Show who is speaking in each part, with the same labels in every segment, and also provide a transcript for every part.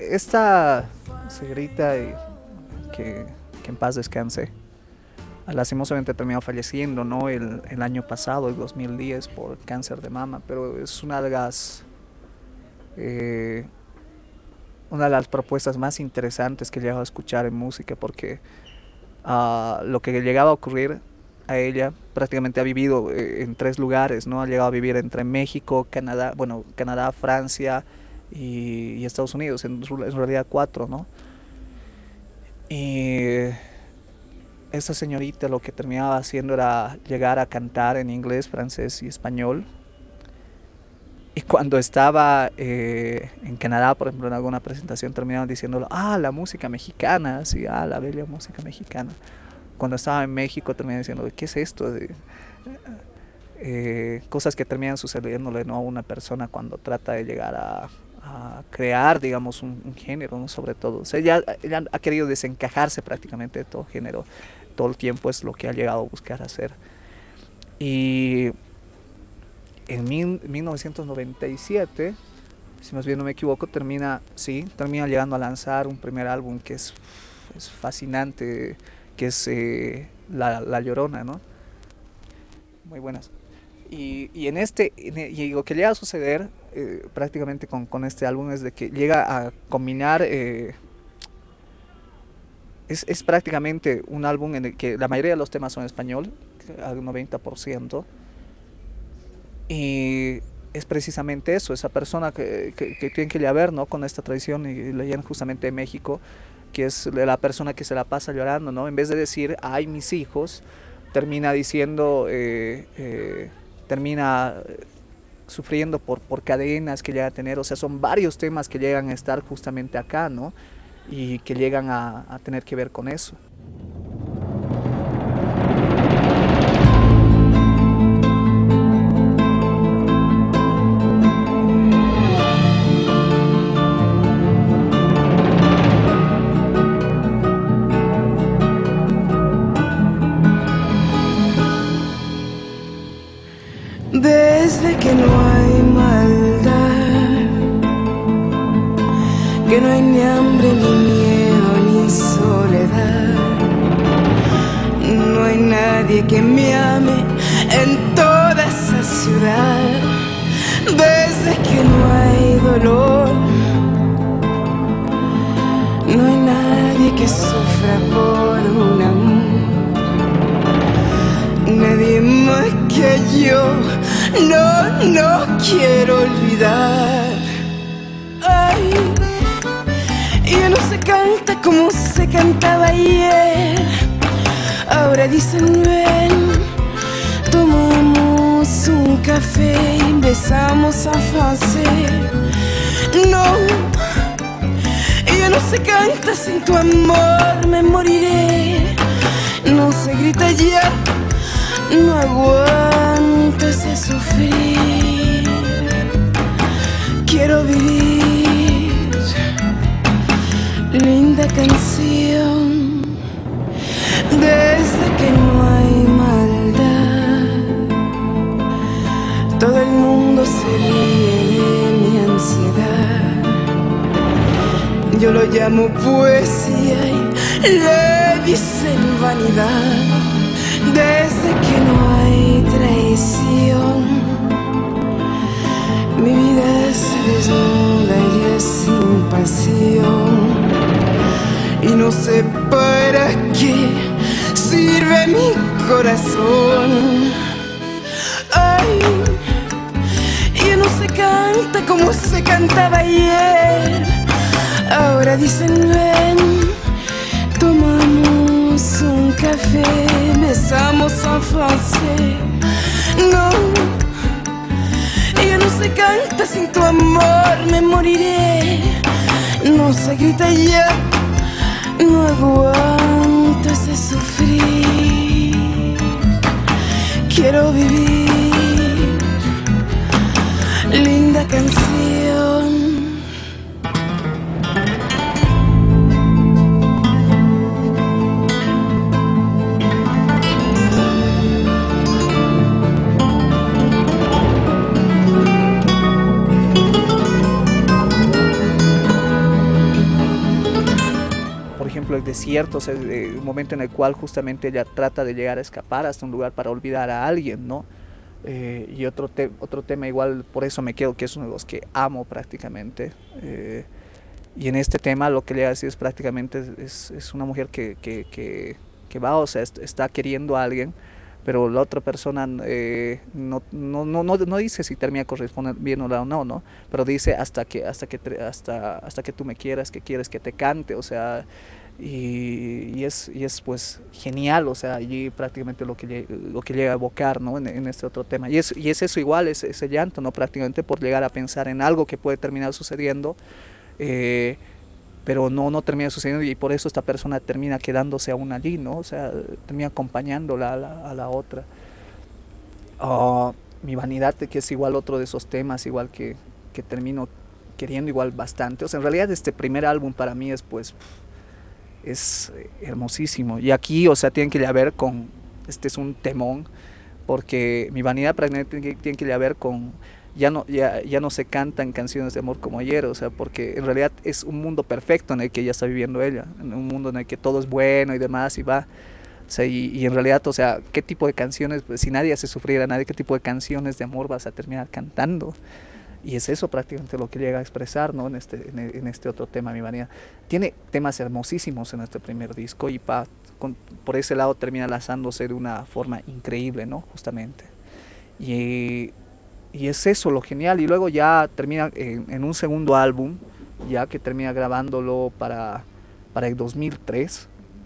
Speaker 1: esta señorita que en paz descanse, lastimosamente terminó falleciendo, ¿no? El año pasado, el 2010, por cáncer de mama, pero es eh, una de las propuestas más interesantes que he llegado a escuchar en música, porque lo que llegaba a ocurrir a ella, prácticamente ha vivido en tres lugares, ¿no? Ha llegado a vivir entre México, Canadá, bueno, Canadá, Francia y Estados Unidos, en realidad cuatro, ¿no? Y esta señorita lo que terminaba haciendo era llegar a cantar en inglés, francés y español. Y cuando estaba en Canadá, por ejemplo, en alguna presentación, terminaban diciéndolo, la música mexicana, sí, la bella música mexicana. Cuando estaba en México, terminaban diciendo, ¿qué es esto? Cosas que terminan sucediéndole, ¿no?, a una persona cuando trata de llegar a crear, digamos, un género, ¿no? Sobre todo. O sea, ella ha querido desencajarse prácticamente de todo género. Todo el tiempo es lo que ha llegado a buscar hacer. Y en 1997, si más bien no me equivoco, termina llegando a lanzar un primer álbum que es fascinante, que es La Llorona, ¿no? Muy buenas. Y lo que llega a suceder prácticamente con este álbum es de que llega a combinar, es prácticamente un álbum en el que la mayoría de los temas son en español, al 90%, y es precisamente eso, esa persona que tiene que ver, ¿no?, con esta tradición, y leían justamente de México, que es la persona que se la pasa llorando, ¿no? En vez de decir, ay, mis hijos, termina diciendo, termina sufriendo por cadenas que llega a tener. O sea, son varios temas que llegan a estar justamente acá, ¿no? Y que llegan a tener que ver con eso.
Speaker 2: Desde que no hay maldad, que no hay ni hambre, ni miedo, ni soledad, no hay nadie que me ame en toda esa ciudad. Desde que no hay dolor, no hay nadie que sufra por un amor, nadie más que yo. No quiero olvidar. Ay, ya no se canta como se cantaba ayer. Ahora dicen ven, tomamos un café y empezamos a hacer. No, ya no se canta sin tu amor, me moriré. No se grita ya, no aguanto ese sufrir. Quiero vivir, linda canción. Desde que no hay maldad, todo el mundo se ríe de mi ansiedad. Yo lo llamo poesía y le dicen vanidad. Desde que no hay traición, mi vida se desnuda y es sin pasión. Y no sé para qué sirve mi corazón. Ay, ya no se canta como se cantaba ayer. Ahora dicen ven, tomamos un café, empezamos a hacer. No, ya no se canta sin tu amor, me moriré. No se grita ya, no aguanto ese sufrir. Quiero vivir, linda canción.
Speaker 1: desierto, o sea, un momento en el cual justamente ella trata de llegar a escapar hasta un lugar para olvidar a alguien, ¿no? Y otro tema igual, por eso me quedo, que es uno de los que amo prácticamente. Y en este tema lo que le decir es prácticamente es una mujer que va, o sea, está queriendo a alguien, pero la otra persona no dice si termina correspondiéndola o no, ¿no? Pero dice hasta que tú me quieras, que quieres que te cante, o sea, y es pues genial, o sea, allí prácticamente lo que llega a evocar, ¿no? En este otro tema. Y es eso igual, ese llanto, ¿no? Prácticamente por llegar a pensar en algo que puede terminar sucediendo, pero no termina sucediendo, y por eso esta persona termina quedándose aún allí, ¿no? O sea, termina acompañándola a la otra. Mi vanidad, que es igual otro de esos temas, igual que termino queriendo igual bastante. O sea, en realidad este primer álbum para mí es pues es hermosísimo, y aquí, o sea, tienen que ya ver con, este es un temón, porque mi vanidad prácticamente tiene que ya ver con ya no se cantan canciones de amor como ayer, o sea, porque en realidad es un mundo perfecto en el que ella está viviendo ella, un mundo en el que todo es bueno y demás, y va, o sea, y en realidad, o sea, ¿qué tipo de canciones, pues, si nadie hace sufrir a nadie, qué tipo de canciones de amor vas a terminar cantando? Y es eso prácticamente lo que llega a expresar, ¿no? En este otro tema, mi vanidad. Tiene temas hermosísimos en este primer disco, y por ese lado termina lanzándose de una forma increíble, ¿no? Justamente. Y es eso lo genial, y luego ya termina en un segundo álbum, ya que termina grabándolo para el 2003.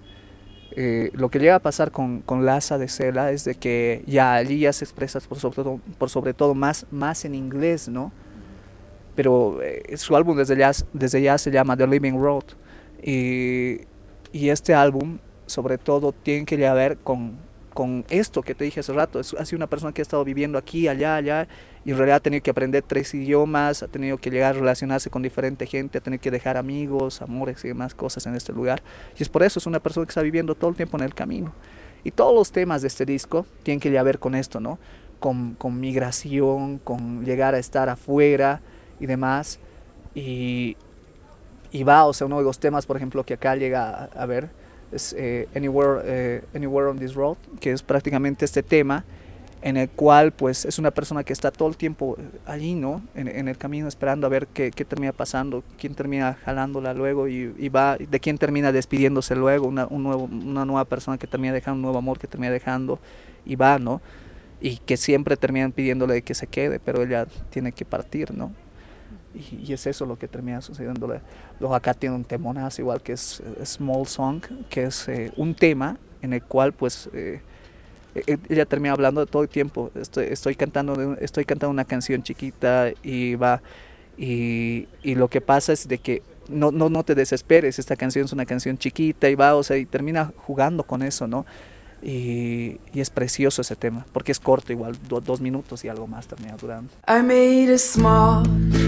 Speaker 1: Lo que llega a pasar con Laza de Sela es de que ya allí ya se expresa por sobre todo más en inglés, ¿no? Pero su álbum desde ya se llama The Living Road, y este álbum sobre todo tiene que ver con esto que te dije hace rato. Ha sido una persona que ha estado viviendo aquí, allá, y en realidad ha tenido que aprender 3 idiomas, ha tenido que llegar a relacionarse con diferente gente, ha tenido que dejar amigos, amores y demás cosas en este lugar, y es por eso es una persona que está viviendo todo el tiempo en el camino. Y todos los temas de este disco tienen que ver con esto, ¿no? Con migración, con llegar a estar afuera y demás, y va, o sea, uno de los temas, por ejemplo, que acá llega a ver es Anywhere on This Road, que es prácticamente este tema en el cual pues es una persona que está todo el tiempo allí, ¿no? En el camino, esperando a ver qué termina pasando, quién termina jalándola luego, y va, de quién termina despidiéndose luego, una nueva persona que termina dejando, un nuevo amor que termina dejando, y va, ¿no? Y que siempre terminan pidiéndole que se quede, pero ella tiene que partir, ¿no? Y es eso lo que termina sucediendo. Luego acá tiene un temonazo igual, que es Small Song, que es un tema en el cual pues ella termina hablando de todo el tiempo. Estoy cantando una canción chiquita, y va, y lo que pasa es de que no te desesperes, esta canción es una canción chiquita, y va, o sea, y termina jugando con eso, ¿no? Y es precioso ese tema, porque es corto igual, 2 minutos y algo más termina durando.
Speaker 2: I made a small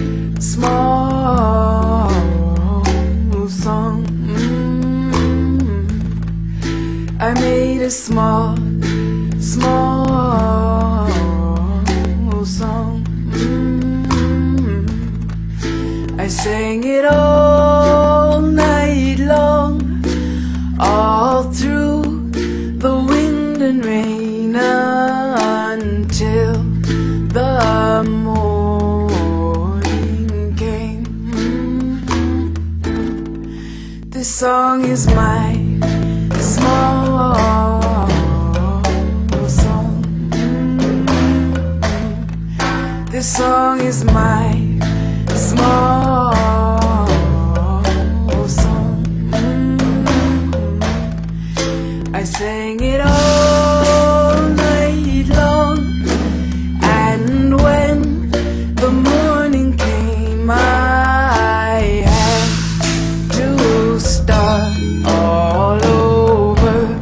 Speaker 2: song. I made a small song. I sang it all night long, all through the wind and rain, until the morning came. This song is my small song. This song is my small song. I sang it all night long, and when the morning came, I had to start all over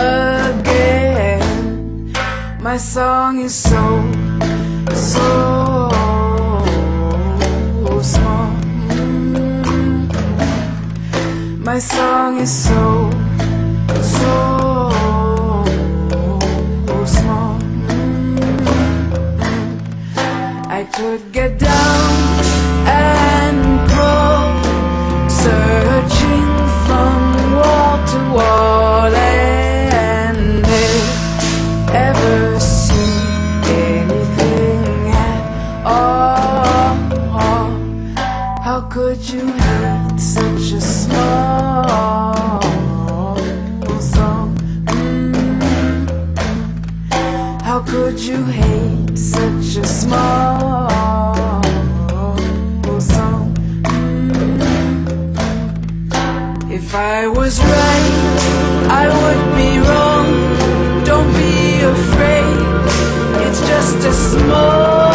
Speaker 2: again. My song is so small. My song is so small. I could get down and crawl, searching from wall to could you hate such a small song? How could you hate such a small song? If I was right, I would be wrong. Don't be afraid, it's just a small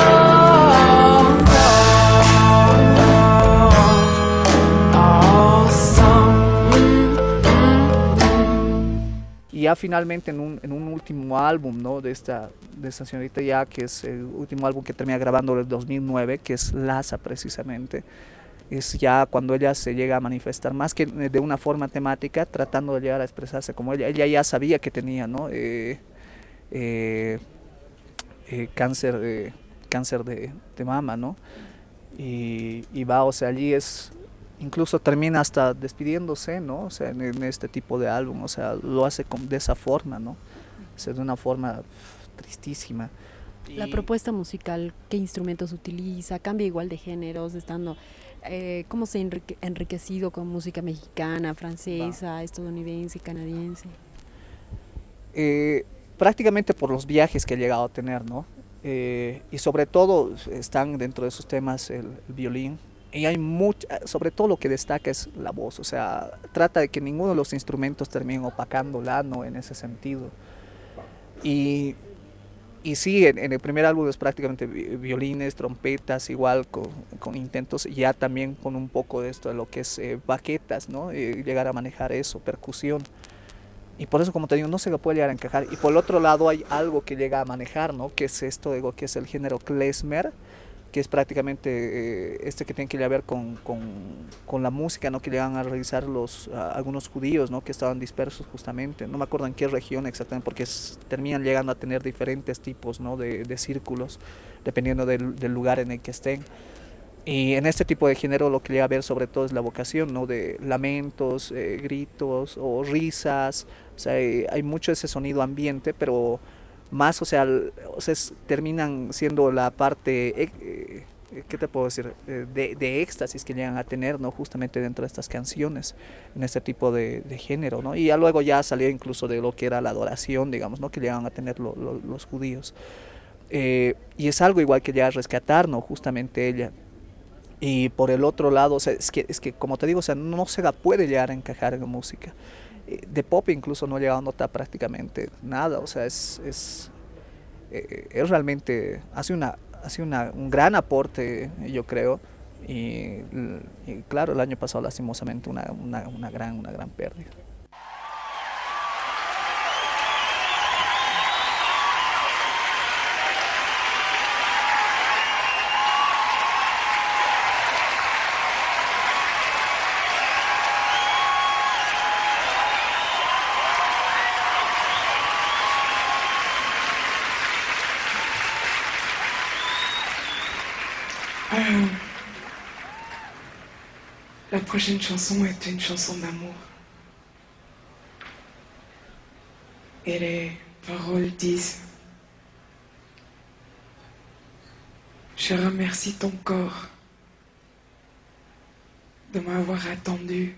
Speaker 1: Y ya finalmente en un último álbum, ¿no? de esta señorita ya, que es el último álbum que termina grabando en el 2009, que es Laza precisamente, es ya cuando ella se llega a manifestar más que de una forma temática, tratando de llegar a expresarse como ella ya sabía que tenía, ¿no? Eh, cáncer de mama, ¿no? Y va, o sea, allí es, incluso termina hasta despidiéndose, ¿no? O sea, en este tipo de álbum, o sea, lo hace de esa forma, ¿no? O sea, de una forma tristísima.
Speaker 3: La propuesta musical, ¿qué instrumentos utiliza? ¿Cambia igual de géneros, estando cómo se ha enriquecido con música mexicana, francesa, estadounidense, canadiense?
Speaker 1: Prácticamente por los viajes que he llegado a tener, ¿no? Y sobre todo están dentro de sus temas el violín. Y hay sobre todo lo que destaca es la voz, o sea, trata de que ninguno de los instrumentos termine opacándola, ¿no? En ese sentido. Y sí, en el primer álbum es prácticamente violines, trompetas, igual con intentos, ya también con un poco de esto de lo que es baquetas, ¿no? Llegar a manejar eso, percusión. Y por eso, como te digo, no se lo puede llegar a encajar. Y por el otro lado hay algo que llega a manejar, ¿no? Que es esto de lo que es el género klezmer, que es prácticamente este que tiene que ver con la música, ¿no? Que llegan a realizar algunos judíos, ¿no? Que estaban dispersos justamente, no me acuerdo en qué región exactamente, porque terminan llegando a tener diferentes tipos, ¿no? de círculos, dependiendo del lugar en el que estén. Y en este tipo de género lo que llega a ver sobre todo es la vocación, ¿no? De lamentos, gritos o risas, o sea, hay mucho ese sonido ambiente, pero más, o sea terminan siendo la parte, ¿qué te puedo decir? De éxtasis que llegan a tener, ¿no? Justamente dentro de estas canciones, en este tipo de género, ¿no? Y ya luego ya salió incluso de lo que era la adoración, digamos, ¿no? Que llegan a tener los judíos. Y es algo igual que ya rescatar, ¿no? Justamente ella. Y por el otro lado, o sea, es que como te digo, o sea, no se la puede llegar a encajar en la música. De pop incluso no he llegado a notar prácticamente nada, o sea, es realmente, un gran aporte, yo creo, y claro, el año pasado lastimosamente una gran pérdida.
Speaker 2: La prochaine chanson est une chanson d'amour. Et les paroles disent: je remercie ton corps de m'avoir attendu.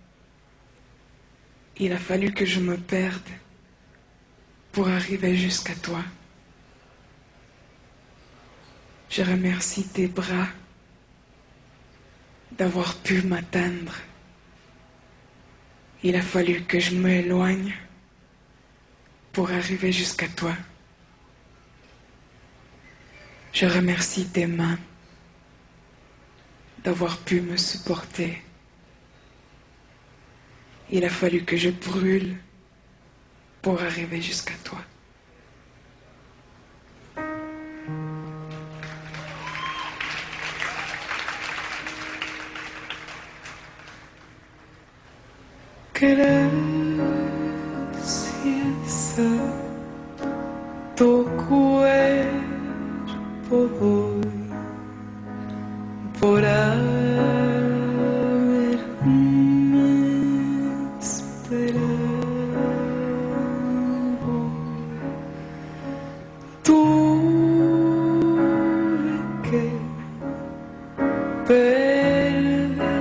Speaker 2: Il a fallu que je me perde pour arriver jusqu'à toi. Je remercie tes bras d'avoir pu m'atteindre. Il a fallu que je m'éloigne pour arriver jusqu'à toi. Je remercie tes mains d'avoir pu me supporter. Il a fallu que je brûle pour arriver jusqu'à toi. Gracias a tu cuerpo doy por haberme esperado. Tuve que perder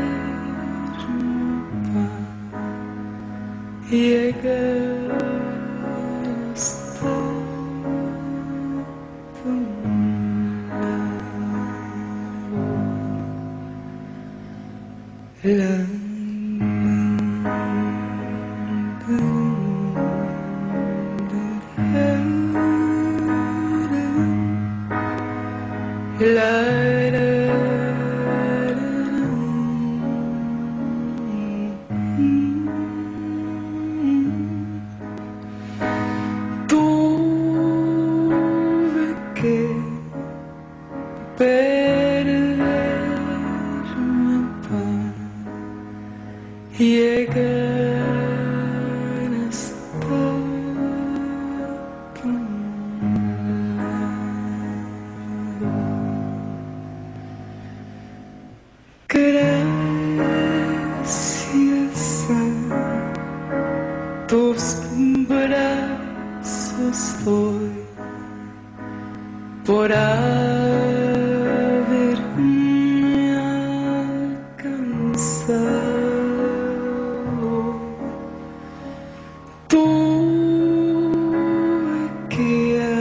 Speaker 2: Tuve que perderme para llegar hasta tu lado. Gracias a tus brazos doy por haberme alcanzado. Tuve que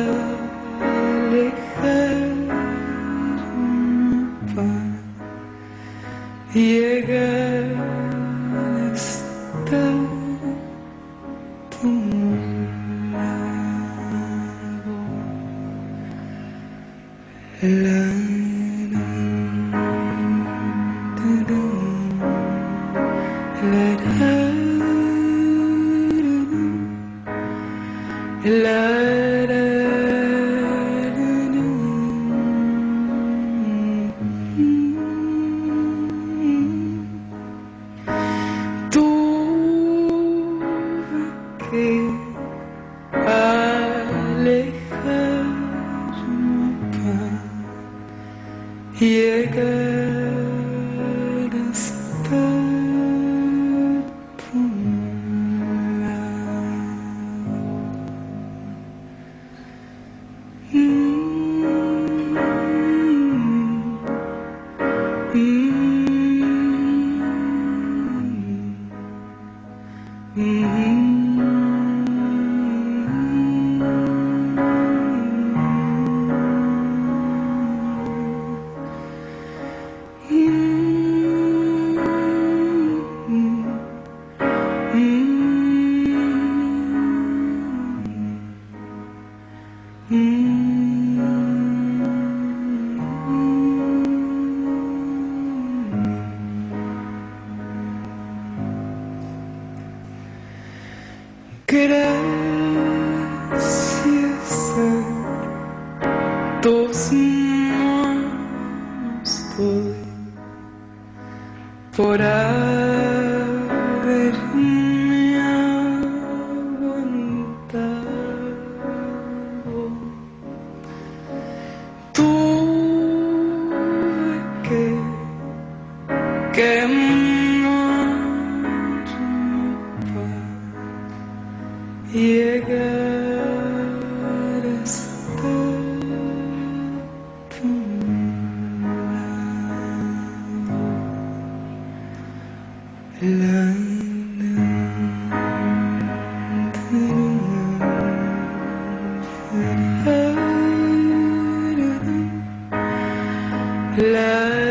Speaker 2: alejarme para llegar hasta tu lado. Tuve que alejarme para llegar hasta tu Gracias a tus manos doy por haberme aguantado. Tuve que quemarme para llegar hasta tu lado.